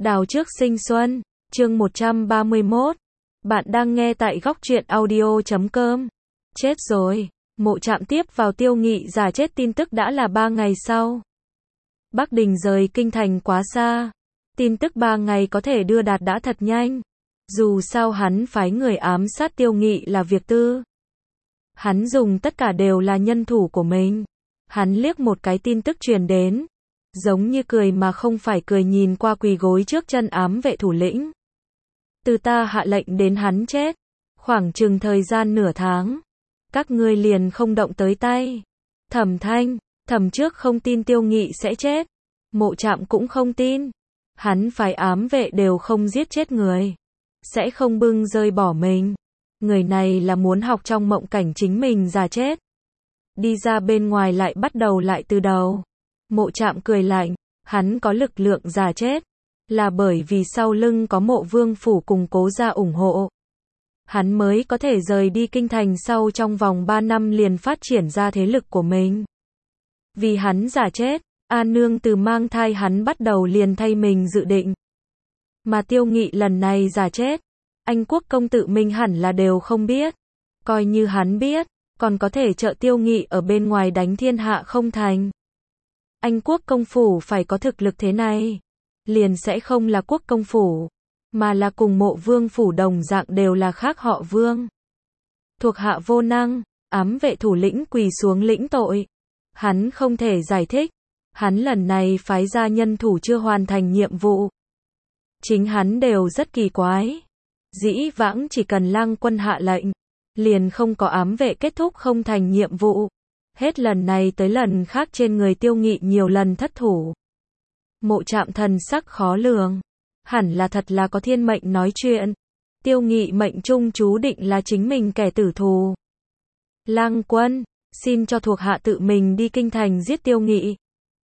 Đào trước sinh xuân, chương 131. Bạn đang nghe tại góc truyện audio.com. Chết rồi, Mộ Trạm tiếp vào Tiêu Nghị giả chết tin tức đã là 3 ngày sau. Bắc Đình rời kinh thành quá xa. Tin tức 3 ngày có thể đưa đạt đã thật nhanh. Dù sao hắn phái người ám sát Tiêu Nghị là việc tư. Hắn dùng tất cả đều là nhân thủ của mình. Hắn liếc một cái tin tức truyền đến. Giống như cười mà không phải cười, nhìn qua quỳ gối trước chân ám vệ thủ lĩnh. Từ ta hạ lệnh đến hắn chết, khoảng chừng thời gian nửa tháng. Các ngươi liền không động tới tay. Thẩm Thanh, Thẩm trước không tin Tiêu Nghị sẽ chết. Mộ Trạm cũng không tin. Hắn phái ám vệ đều không giết chết người. Sẽ không bưng rơi bỏ mình. Người này là muốn học trong mộng cảnh chính mình giả chết. Đi ra bên ngoài lại bắt đầu lại từ đầu. Mộ Trạm cười lạnh, hắn có lực lượng giả chết, là bởi vì sau lưng có Mộ Vương phủ cùng Cố gia ủng hộ. Hắn mới có thể rời đi kinh thành sau trong vòng 3 năm liền phát triển ra thế lực của mình. Vì hắn giả chết, An Nương từ mang thai hắn bắt đầu liền thay mình dự định. Mà Tiêu Nghị lần này giả chết, Anh Quốc công tự mình hẳn là đều không biết. Coi như hắn biết, còn có thể trợ Tiêu Nghị ở bên ngoài đánh thiên hạ không thành. Anh Quốc công phủ phải có thực lực thế này, liền sẽ không là Quốc công phủ, mà là cùng Mộ Vương phủ đồng dạng đều là khác họ Vương. Thuộc hạ vô năng, ám vệ thủ lĩnh quỳ xuống lĩnh tội. Hắn không thể giải thích, hắn lần này phái ra nhân thủ chưa hoàn thành nhiệm vụ. Chính hắn đều rất kỳ quái. Dĩ vãng chỉ cần Lang quân hạ lệnh, liền không có ám vệ kết thúc không thành nhiệm vụ. Hết lần này tới lần khác trên người Tiêu Nghị nhiều lần thất thủ. Mộ Trạm thần sắc khó lường. Hẳn là thật là có thiên mệnh nói chuyện. Tiêu Nghị mệnh trung chú định là chính mình kẻ tử thù. Lang quân, xin cho thuộc hạ tự mình đi kinh thành giết Tiêu Nghị.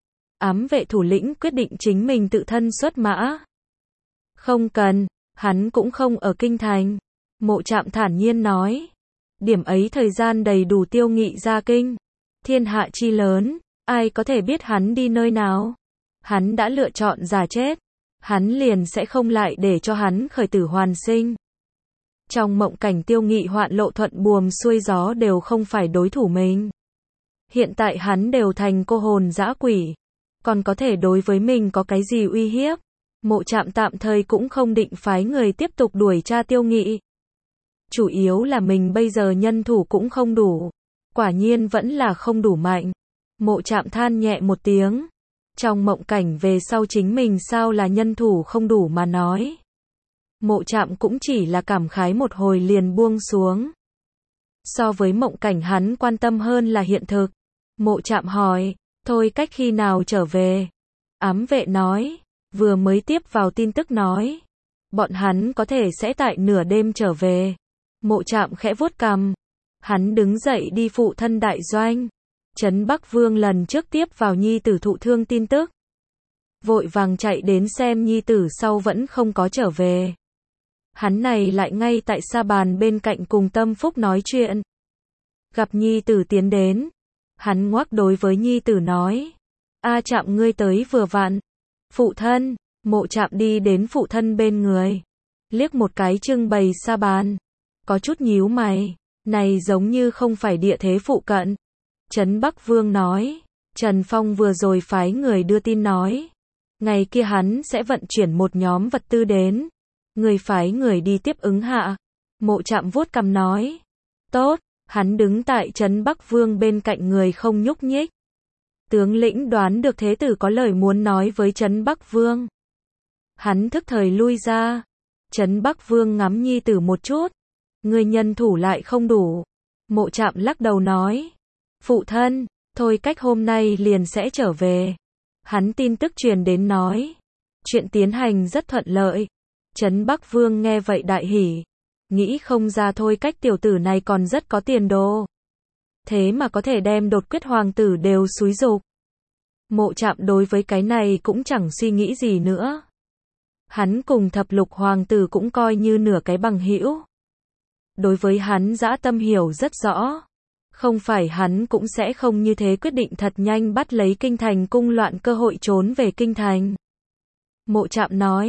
Ám vệ thủ lĩnh quyết định chính mình tự thân xuất mã. Không cần, hắn cũng không ở kinh thành. Mộ Trạm thản nhiên nói. Điểm ấy thời gian đầy đủ Tiêu Nghị ra kinh. Thiên hạ chi lớn, ai có thể biết hắn đi nơi nào? Hắn đã lựa chọn giả chết, hắn liền sẽ không lại để cho hắn khởi tử hoàn sinh. Trong mộng cảnh Tiêu Nghị hoạn lộ thuận buồm xuôi gió đều không phải đối thủ mình. Hiện tại hắn đều thành cô hồn dã quỷ, còn có thể đối với mình có cái gì uy hiếp? Mộ Trạm tạm thời cũng không định phái người tiếp tục đuổi tra Tiêu Nghị. Chủ yếu là mình bây giờ nhân thủ cũng không đủ. Quả nhiên vẫn là không đủ mạnh. Mộ Trạm than nhẹ một tiếng. Trong mộng cảnh về sau chính mình sao là nhân thủ không đủ mà nói. Mộ Trạm cũng chỉ là cảm khái một hồi liền buông xuống. So với mộng cảnh hắn quan tâm hơn là hiện thực. Mộ Trạm hỏi, thôi cách khi nào trở về? Ám vệ nói, vừa mới tiếp vào tin tức nói. Bọn hắn có thể sẽ tại nửa đêm trở về. Mộ Trạm khẽ vuốt cằm. Hắn đứng dậy đi phụ thân đại doanh. Trấn Bắc Vương lần trước tiếp vào nhi tử thụ thương tin tức. Vội vàng chạy đến xem nhi tử sau vẫn không có trở về. Hắn này lại ngay tại sa bàn bên cạnh cùng Tâm Phúc nói chuyện. Gặp nhi tử tiến đến. Hắn ngoắc đối với nhi tử nói. A Trạm ngươi tới vừa vặn. Phụ thân, Mộ Trạm đi đến phụ thân bên người. Liếc một cái trưng bày sa bàn. Có chút nhíu mày. Này giống như không phải địa thế phụ cận. Trấn Bắc Vương nói, Trần Phong vừa rồi phái người đưa tin nói, ngày kia hắn sẽ vận chuyển một nhóm vật tư đến. Người phái người đi tiếp ứng hạ. Mộ Trạm vuốt cằm nói, tốt, hắn đứng tại Trấn Bắc Vương bên cạnh người không nhúc nhích. Tướng lĩnh đoán được thế tử có lời muốn nói với Trấn Bắc Vương. Hắn thức thời lui ra. Trấn Bắc Vương ngắm nhi tử một chút. Người nhân thủ lại không đủ. Mộ Trạm lắc đầu nói. Phụ thân, thôi cách hôm nay liền sẽ trở về. Hắn tin tức truyền đến nói. Chuyện tiến hành rất thuận lợi. Trấn Bắc Vương nghe vậy đại hỉ. Nghĩ không ra thôi cách tiểu tử này còn rất có tiền đồ. Thế mà có thể đem đột quyết hoàng tử đều xúi giục. Mộ Trạm đối với cái này cũng chẳng suy nghĩ gì nữa. Hắn cùng thập lục hoàng tử cũng coi như nửa cái bằng hữu. Đối với hắn dã tâm hiểu rất rõ. Không phải hắn cũng sẽ không như thế quyết định thật nhanh bắt lấy kinh thành cung loạn cơ hội trốn về kinh thành. Mộ Trạm nói,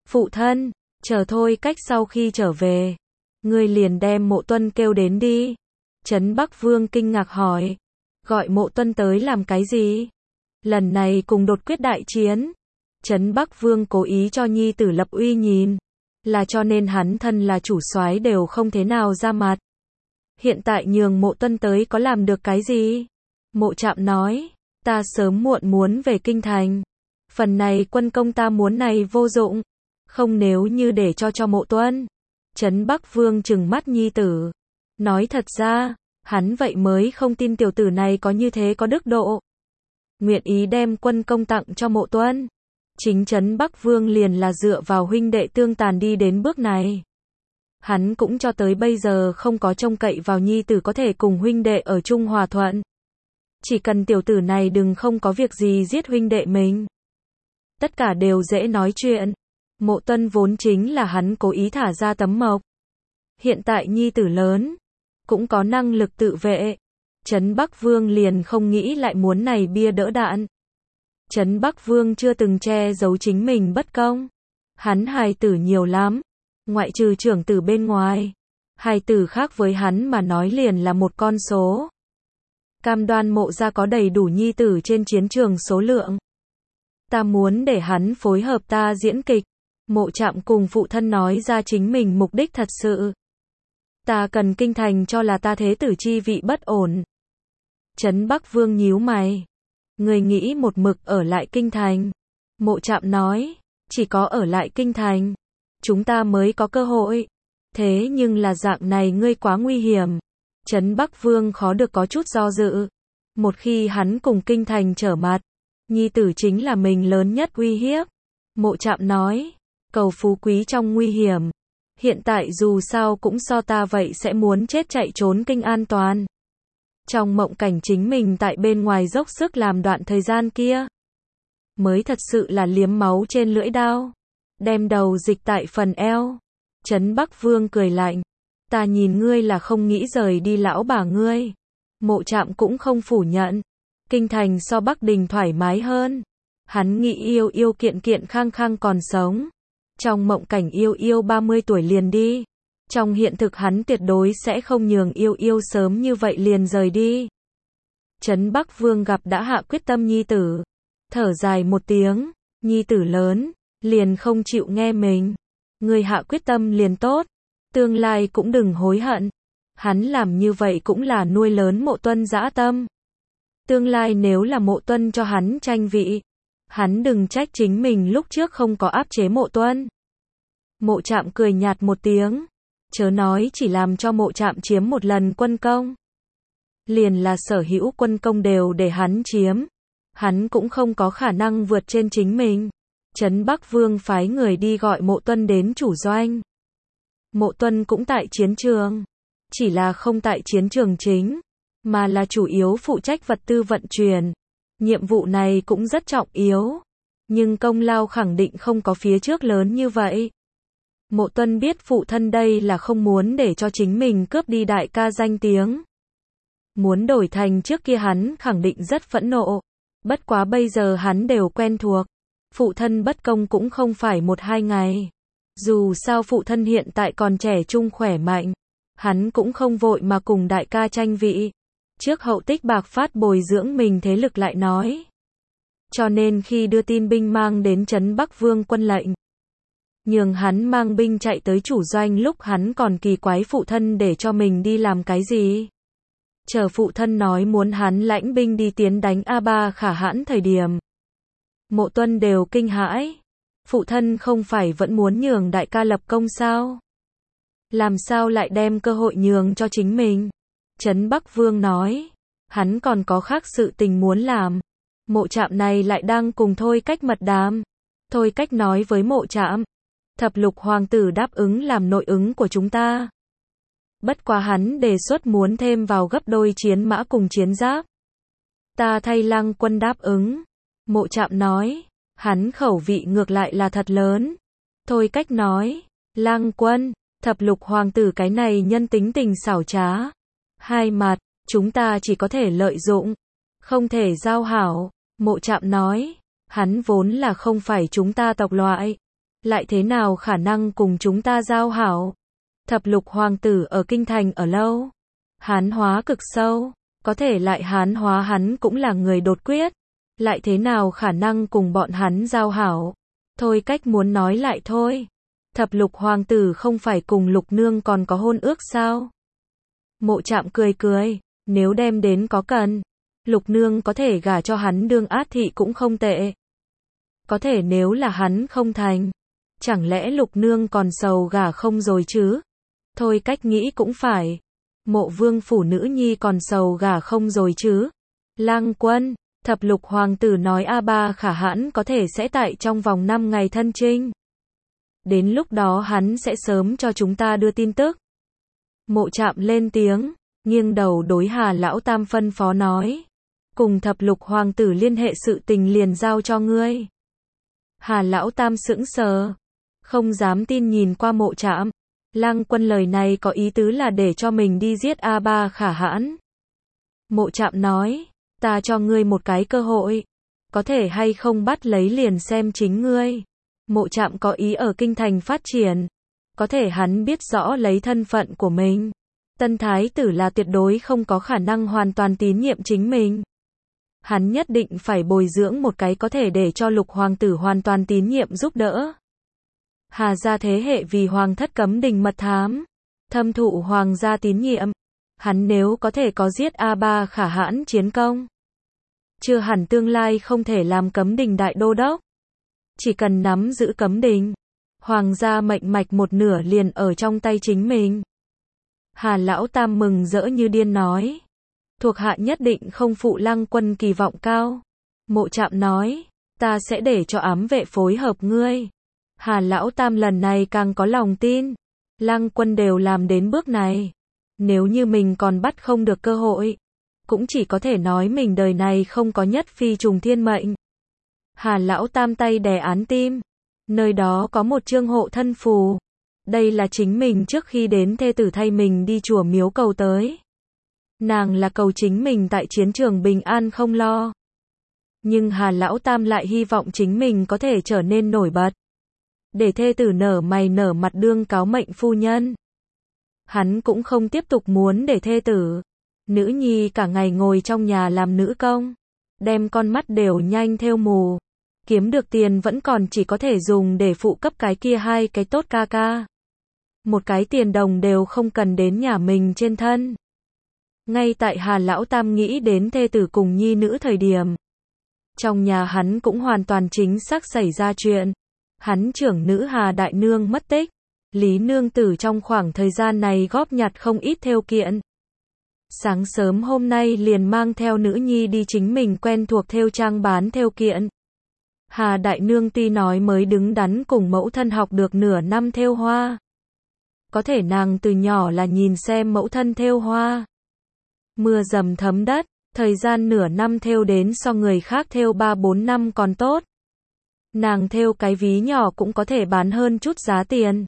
Phụ thân, chờ thôi cách sau khi trở về, ngươi liền đem Mộ Tuân kêu đến đi. Trấn Bắc Vương kinh ngạc hỏi, gọi Mộ Tuân tới làm cái gì? Lần này cùng đột quyết đại chiến, Trấn Bắc Vương cố ý cho nhi tử lập uy nhìn, là cho nên hắn thân là chủ soái đều không thế nào ra mặt. Hiện tại nhường Mộ Tuân tới có làm được cái gì? Mộ Trạm nói, ta sớm muộn muốn về kinh thành. Phần này quân công ta muốn này vô dụng. Không nếu như để cho Mộ Tuân. Trấn Bắc Vương trừng mắt nhi tử. Nói thật ra, hắn vậy mới không tin tiểu tử này có như thế có đức độ. Nguyện ý đem quân công tặng cho Mộ Tuân. Chính Trấn Bắc Vương liền là dựa vào huynh đệ tương tàn đi đến bước này. Hắn cũng cho tới bây giờ không có trông cậy vào nhi tử có thể cùng huynh đệ ở chung hòa thuận. Chỉ cần tiểu tử này đừng không có việc gì giết huynh đệ mình. Tất cả đều dễ nói chuyện. Mộ Tuân vốn chính là hắn cố ý thả ra tấm mộc. Hiện tại nhi tử lớn, cũng có năng lực tự vệ. Trấn Bắc Vương liền không nghĩ lại muốn này bia đỡ đạn. Trấn Bắc Vương chưa từng che giấu chính mình bất công. Hắn hài tử nhiều lắm, ngoại trừ trưởng tử bên ngoài. Hài tử khác với hắn mà nói liền là một con số. Cam đoan Mộ gia có đầy đủ nhi tử trên chiến trường số lượng. Ta muốn để hắn phối hợp ta diễn kịch. Mộ Trạm cùng phụ thân nói ra chính mình mục đích thật sự. Ta cần kinh thành cho là ta thế tử chi vị bất ổn. Trấn Bắc Vương nhíu mày. Người nghĩ một mực ở lại kinh thành. Mộ Trạm nói, chỉ có ở lại kinh thành, chúng ta mới có cơ hội. Thế nhưng là dạng này ngươi quá nguy hiểm. Trấn Bắc Vương khó được có chút do dự. Một khi hắn cùng kinh thành trở mặt, nhi tử chính là mình lớn nhất uy hiếp. Mộ Trạm nói, cầu phú quý trong nguy hiểm. Hiện tại dù sao cũng so ta vậy sẽ muốn chết chạy trốn kinh an toàn. Trong mộng cảnh chính mình tại bên ngoài dốc sức làm đoạn thời gian kia, mới thật sự là liếm máu trên lưỡi đao. Đem đầu dịch tại phần eo. Trấn Bắc Vương cười lạnh. Ta nhìn ngươi là không nghĩ rời đi lão bà ngươi. Mộ Trạm cũng không phủ nhận. Kinh thành so Bắc Đình thoải mái hơn. Hắn nghĩ yêu yêu kiện kiện khang khang còn sống. Trong mộng cảnh yêu yêu 30 tuổi liền đi. Trong hiện thực hắn tuyệt đối sẽ không nhường yêu yêu sớm như vậy liền rời đi. Trấn Bắc Vương gặp đã hạ quyết tâm nhi tử. Thở dài một tiếng. Nhi tử lớn, liền không chịu nghe mình. Người hạ quyết tâm liền tốt. Tương lai cũng đừng hối hận. Hắn làm như vậy cũng là nuôi lớn Mộ Tuân dã tâm. Tương lai nếu là Mộ Tuân cho hắn tranh vị, hắn đừng trách chính mình lúc trước không có áp chế Mộ Tuân. Mộ Trạm cười nhạt một tiếng. Chớ nói chỉ làm cho Mộ Trạm chiếm một lần quân công. Liền là sở hữu quân công đều để hắn chiếm. Hắn cũng không có khả năng vượt trên chính mình. Trấn Bắc Vương phái người đi gọi Mộ Tuân đến chủ doanh. Mộ Tuân cũng tại chiến trường. Chỉ là không tại chiến trường chính, mà là chủ yếu phụ trách vật tư vận chuyển. Nhiệm vụ này cũng rất trọng yếu. Nhưng công lao khẳng định không có phía trước lớn như vậy. Mộ Tuân biết phụ thân đây là không muốn để cho chính mình cướp đi đại ca danh tiếng. Muốn đổi thành trước kia hắn khẳng định rất phẫn nộ. Bất quá bây giờ hắn đều quen thuộc. Phụ thân bất công cũng không phải 1-2 ngày. Dù sao phụ thân hiện tại còn trẻ trung khỏe mạnh. Hắn cũng không vội mà cùng đại ca tranh vị. Trước hậu tích bạc phát bồi dưỡng mình thế lực lại nói. Cho nên khi đưa tin binh mang đến Trấn Bắc Vương quân lệnh, nhường hắn mang binh chạy tới chủ doanh lúc hắn còn kỳ quái phụ thân để cho mình đi làm cái gì. Chờ phụ thân nói muốn hắn lãnh binh đi tiến đánh A3 Khả Hãn thời điểm. Mộ Tuân đều kinh hãi. Phụ thân không phải vẫn muốn nhường đại ca lập công sao? Làm sao lại đem cơ hội nhường cho chính mình? Trấn Bắc Vương nói. Hắn còn có khác sự tình muốn làm. Mộ Trạm này lại đang cùng Thôi Cách mật đàm. Thôi Cách nói với Mộ Trạm. Thập lục hoàng tử đáp ứng làm nội ứng của chúng ta. Bất quá hắn đề xuất muốn thêm vào gấp đôi chiến mã cùng chiến giáp. Ta thay Lăng Quân đáp ứng. Mộ Trạm nói. Hắn khẩu vị ngược lại là thật lớn. Thôi Cách nói. Lăng Quân, thập lục hoàng tử cái này nhân tính tình xảo trá. Hai mặt, chúng ta chỉ có thể lợi dụng. Không thể giao hảo. Mộ Trạm nói. Hắn vốn là không phải chúng ta tộc loại. lại thế nào khả năng cùng chúng ta giao hảo. Thập lục hoàng tử ở kinh thành ở lâu, hán hóa cực sâu, có thể lại hán hóa hắn cũng là người đột quyết, lại thế nào khả năng cùng bọn hắn giao hảo. Thôi cách muốn nói lại thôi. Thập lục hoàng tử không phải cùng lục nương còn có hôn ước sao? Mộ Trạm cười cười, nếu đem đến có cần, lục nương có thể gả cho hắn đương át thị cũng không tệ. Có thể nếu là hắn không thành, chẳng lẽ lục nương còn sầu gả không rồi chứ? Thôi cách nghĩ cũng phải. Mộ vương phủ nữ nhi còn sầu gả không rồi chứ? Lang Quân, thập lục hoàng tử nói A3 Khả Hãn có thể sẽ tại trong vòng 5 ngày thân chinh. Đến lúc đó hắn sẽ sớm cho chúng ta đưa tin tức. Mộ Trạm lên tiếng, nghiêng đầu đối Hà Lão Tam phân phó nói. Cùng thập lục hoàng tử liên hệ sự tình liền giao cho ngươi. Hà Lão Tam sững sờ, không dám tin nhìn qua Mộ Trạm. Lang Quân lời này có ý tứ là để cho mình đi giết A3 Khả Hãn. Mộ Trạm nói, ta cho ngươi một cái cơ hội, có thể hay không bắt lấy liền xem chính ngươi. Mộ Trạm có ý ở kinh thành phát triển, có thể hắn biết rõ lấy thân phận của mình, tân thái tử là tuyệt đối không có khả năng hoàn toàn tín nhiệm chính mình. Hắn nhất định phải bồi dưỡng một cái có thể để cho lục hoàng tử hoàn toàn tín nhiệm giúp đỡ. Hà gia thế hệ vì hoàng thất cấm đình mật thám, thâm thụ hoàng gia tín nhiệm. Hắn nếu có thể có giết A3 Khả Hãn chiến công, chưa hẳn tương lai không thể làm cấm đình đại đô đốc. Chỉ cần nắm giữ cấm đình, hoàng gia mệnh mạch một nửa liền ở trong tay chính mình. Hà Lão Tam mừng rỡ như điên nói, thuộc hạ nhất định không phụ Lang Quân kỳ vọng cao. Mộ Trạm nói, ta sẽ để cho ám vệ phối hợp ngươi. Hà Lão Tam lần này càng có lòng tin, Lang Quân đều làm đến bước này, nếu như mình còn bắt không được cơ hội, cũng chỉ có thể nói mình đời này không có nhất phi trùng thiên mệnh. Hà Lão Tam tay đè án tim, nơi đó có một chương hộ thân phù. Đây là chính mình trước khi đến thê tử thay mình đi chùa miếu cầu tới. Nàng là cầu chính mình tại chiến trường bình an không lo. Nhưng Hà Lão Tam lại hy vọng chính mình có thể trở nên nổi bật, để thê tử nở mày nở mặt đương cáo mệnh phu nhân. Hắn cũng không tiếp tục muốn để thê tử, nữ nhi cả ngày ngồi trong nhà làm nữ công, đem con mắt đều nhanh theo mù, kiếm được tiền vẫn còn chỉ có thể dùng để phụ cấp cái kia hai cái tốt ca ca. Một cái tiền đồng đều không cần đến nhà mình trên thân. Ngay tại Hà Lão Tam nghĩ đến thê tử cùng nhi nữ thời điểm, trong nhà hắn cũng hoàn toàn chính xác xảy ra chuyện. Hắn trưởng nữ Hà Đại Nương mất tích. Lý Nương Tử trong khoảng thời gian này góp nhặt không ít thêu kiện. Sáng sớm hôm nay liền mang theo nữ nhi đi chính mình quen thuộc thêu trang bán thêu kiện. Hà Đại Nương tuy nói mới đứng đắn cùng mẫu thân học được nửa năm thêu hoa, có thể nàng từ nhỏ là nhìn xem mẫu thân thêu hoa. Mưa dầm thấm đất, thời gian nửa năm thêu đến so người khác thêu 3-4 năm còn tốt. Nàng thêu cái ví nhỏ cũng có thể bán hơn chút giá tiền.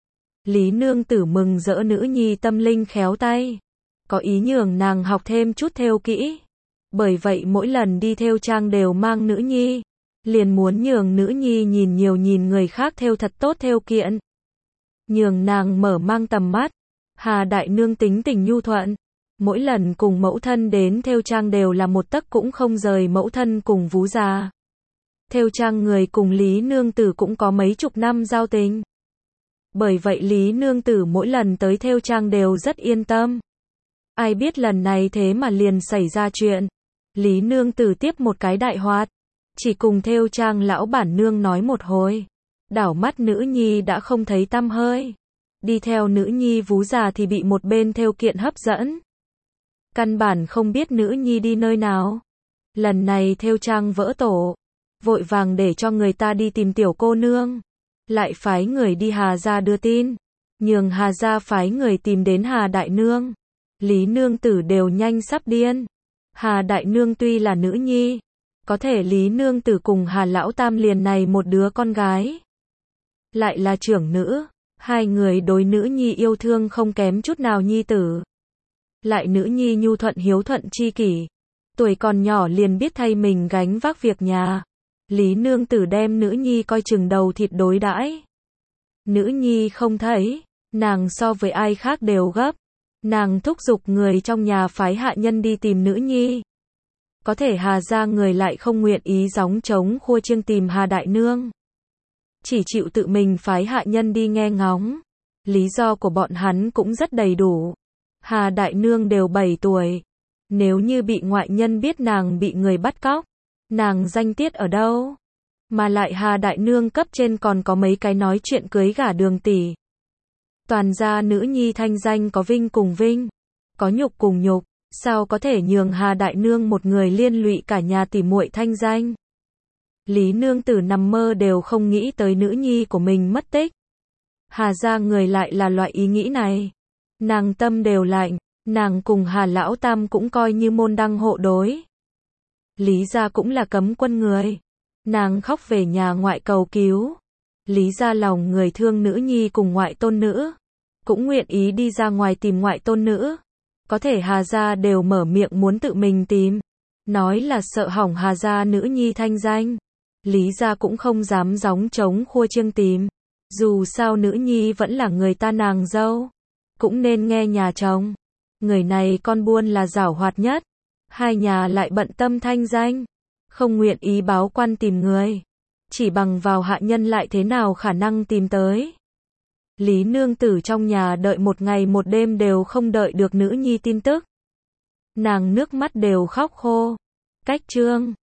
Lý Nương Tử mừng rỡ nữ nhi tâm linh khéo tay, có ý nhường nàng học thêm chút thêu kỹ. Bởi vậy mỗi lần đi thêu trang đều mang nữ nhi, liền muốn nhường nữ nhi nhìn nhiều nhìn người khác thêu thật tốt thêu kiện, nhường nàng mở mang tầm mắt. Hà Đại Nương tính tình nhu thuận, mỗi lần cùng mẫu thân đến thêu trang đều là một tấc cũng không rời mẫu thân cùng vú già. Thêu trang người cùng Lý Nương Tử cũng có mấy chục năm giao tình. Bởi vậy Lý Nương Tử mỗi lần tới thêu trang đều rất yên tâm. Ai biết lần này thế mà liền xảy ra chuyện. Lý Nương Tử tiếp một cái đại hoạt, chỉ cùng thêu trang lão bản nương nói một hồi, đảo mắt nữ nhi đã không thấy tăm hơi. Đi theo nữ nhi vú già thì bị một bên thêu kiện hấp dẫn, căn bản không biết nữ nhi đi nơi nào. Lần này thêu trang vỡ tổ, vội vàng để cho người ta đi tìm tiểu cô nương, lại phái người đi Hà gia đưa tin, nhường Hà gia phái người tìm đến Hà Đại Nương. Lý Nương Tử đều nhanh sắp điên. Hà Đại Nương tuy là nữ nhi, có thể Lý Nương Tử cùng Hà Lão Tam liền này một đứa con gái, lại là trưởng nữ, hai người đối nữ nhi yêu thương không kém chút nào nhi tử. Lại nữ nhi nhu thuận hiếu thuận chi kỷ, tuổi còn nhỏ liền biết thay mình gánh vác việc nhà. Lý Nương Tử đem nữ nhi coi chừng đầu thịt đối đãi. Nữ nhi không thấy, nàng so với ai khác đều gấp. Nàng thúc giục người trong nhà phái hạ nhân đi tìm nữ nhi. Có thể Hà gia người lại không nguyện ý gióng trống khua chiêng tìm Hà đại nương. Chỉ chịu tự mình phái hạ nhân đi nghe ngóng. Lý do của bọn hắn cũng rất đầy đủ. Hà đại nương đều 7 tuổi. Nếu như bị ngoại nhân biết nàng bị người bắt cóc, nàng danh tiết ở đâu? Mà lại Hà đại nương cấp trên còn có mấy cái nói chuyện cưới gả Đường tỷ. Toàn gia nữ nhi thanh danh có vinh cùng vinh, có nhục cùng nhục, sao có thể nhường Hà đại nương một người liên lụy cả nhà tỉ muội thanh danh? Lý nương tử nằm mơ đều không nghĩ tới nữ nhi của mình mất tích. Hà gia người lại là loại ý nghĩ này. Nàng tâm đều lạnh, nàng cùng Hà lão tam cũng coi như môn đăng hộ đối. Lý gia cũng là cấm quân người. Nàng khóc về nhà ngoại cầu cứu. Lý gia lòng người thương nữ nhi cùng ngoại tôn nữ, cũng nguyện ý đi ra ngoài tìm ngoại tôn nữ. Có thể Hà gia đều mở miệng muốn tự mình tìm, nói là sợ hỏng Hà gia nữ nhi thanh danh. Lý gia cũng không dám gióng trống khua chiêng tìm. Dù sao nữ nhi vẫn là người ta nàng dâu, cũng nên nghe nhà chồng. Người này con buôn là giảo hoạt nhất. Hai nhà lại bận tâm thanh danh, không nguyện ý báo quan tìm người. Chỉ bằng vào hạ nhân lại thế nào khả năng tìm tới. Lý nương tử trong nhà đợi một ngày một đêm đều không đợi được nữ nhi tin tức. Nàng nước mắt đều khóc khô. Cách chương